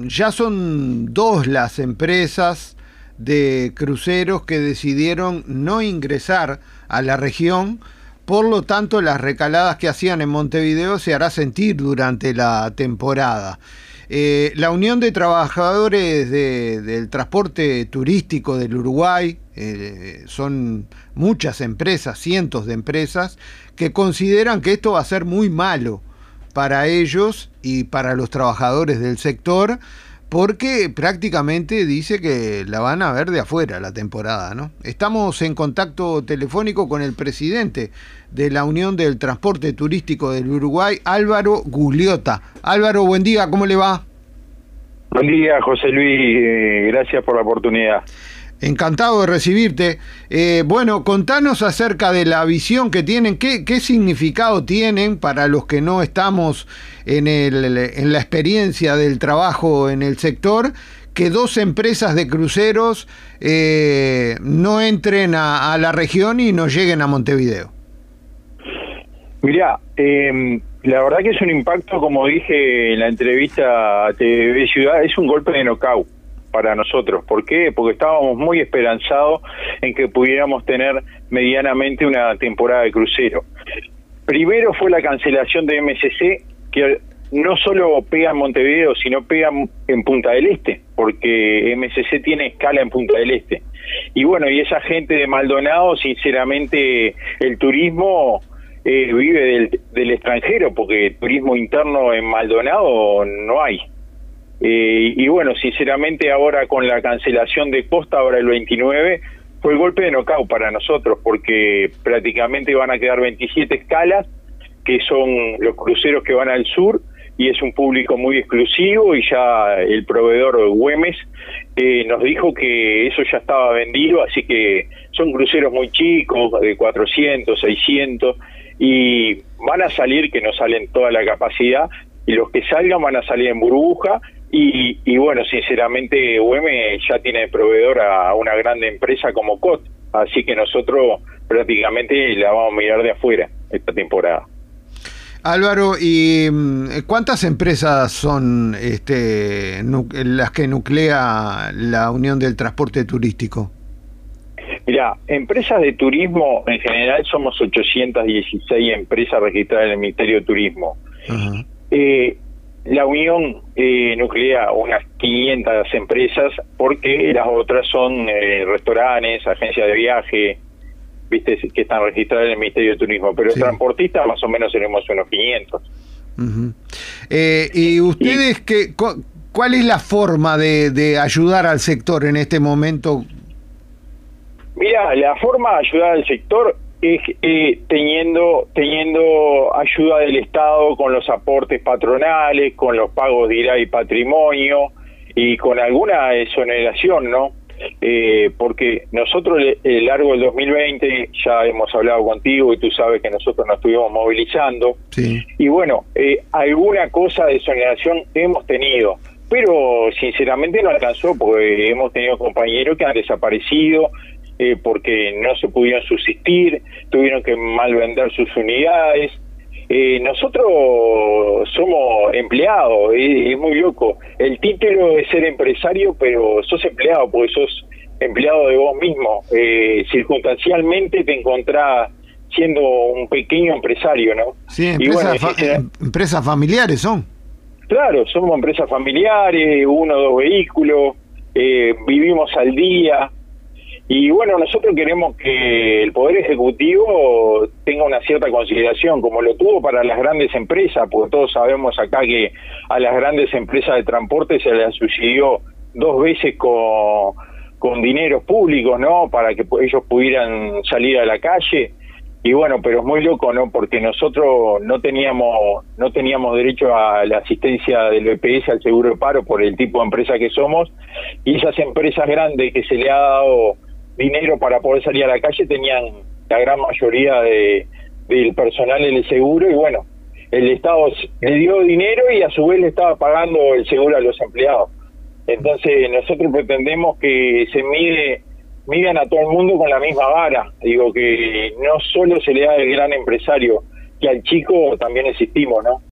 ya son dos las empresas de cruceros que decidieron no ingresar a la región. Por lo tanto, las recaladas que hacían en Montevideo se hará sentir durante la temporada. La Unión de Trabajadores del Transporte Turístico del Uruguay, son muchas empresas, cientos de empresas, que consideran que esto va a ser muy malo para ellos y para los trabajadores del sector, porque prácticamente dice que la van a ver de afuera la temporada, ¿no? Estamos en contacto telefónico con el presidente de la Unión del Transporte Turístico del Uruguay, Álvaro Gugliota. Álvaro, buen día, ¿cómo le va? Buen día, José Luis, gracias por la oportunidad. Encantado de recibirte. Bueno, contanos acerca de la visión que tienen, qué significado tienen para los que no estamos en la experiencia del trabajo en el sector, que dos empresas de cruceros no entren a la región y no lleguen a Montevideo. Mirá, la verdad que es un impacto, como dije en la entrevista a TV Ciudad, es un golpe de nocaut para nosotros. ¿Por qué? Porque estábamos muy esperanzados en que pudiéramos tener medianamente una temporada de crucero. Primero fue la cancelación de MSC, que no solo pega en Montevideo, sino pega en Punta del Este, porque MSC tiene escala en Punta del Este. Y bueno, y esa gente de Maldonado, sinceramente, el turismo vive del extranjero, porque turismo interno en Maldonado no hay. Y bueno, sinceramente ahora con la cancelación de Costa, ahora el 29, fue el golpe de nocaut para nosotros, porque prácticamente van a quedar 27 escalas, que son los cruceros que van al sur, y es un público muy exclusivo, y ya el proveedor Güemes nos dijo que eso ya estaba vendido, así que son cruceros muy chicos, de 400, 600, y van a salir, que no salen toda la capacidad, y los que salgan van a salir en burbuja. Y bueno, sinceramente Güemes ya tiene de proveedor a una grande empresa como COT, así que nosotros prácticamente la vamos a mirar de afuera esta temporada. Álvaro, ¿y cuántas empresas son las que nuclea la Unión del Transporte Turístico? Mirá, empresas de turismo en general somos 816 empresas registradas en el Ministerio de Turismo. Uh-huh. La Unión nuclea unas 500 empresas, porque las otras son restaurantes, agencias de viaje, viste, que están registradas en el Ministerio de Turismo, pero sí, transportistas más o menos tenemos unos 500. Uh-huh. ¿Y ustedes cuál es la forma de ayudar al sector en este momento? Mira, la forma de ayudar al sector es teniendo ayuda del Estado con los aportes patronales, con los pagos de IRA y patrimonio, y con alguna exoneración, ¿no? Porque nosotros a lo largo del 2020 ya hemos hablado contigo y tú sabes que nosotros nos estuvimos movilizando. Sí. Y bueno, alguna cosa de exoneración hemos tenido, pero sinceramente no alcanzó, porque hemos tenido compañeros que han desaparecido, porque no se pudieron subsistir, tuvieron que malvender sus unidades. Nosotros somos empleados, es muy loco. El título es ser empresario, pero sos empleado, porque sos empleado de vos mismo. Circunstancialmente te encontrás siendo un pequeño empresario, ¿no? Sí, empresas familiares son. Claro, somos empresas familiares, 1 o 2 vehículos, vivimos al día. Y bueno, nosotros queremos que el Poder Ejecutivo tenga una cierta consideración, como lo tuvo para las grandes empresas, porque todos sabemos acá que a las grandes empresas de transporte se les subsidió 2 veces con dineros públicos, ¿no? Para que ellos pudieran salir a la calle. Y bueno, pero es muy loco, ¿no? Porque nosotros no teníamos derecho a la asistencia del BPS, al seguro de paro, por el tipo de empresa que somos, y esas empresas grandes que se le ha dado dinero para poder salir a la calle tenían la gran mayoría del personal en el seguro, y bueno, el Estado le dio dinero y a su vez le estaba pagando el seguro a los empleados. Entonces nosotros pretendemos que se midan a todo el mundo con la misma vara. Digo, que no solo se le da al gran empresario, que al chico también existimos, ¿no?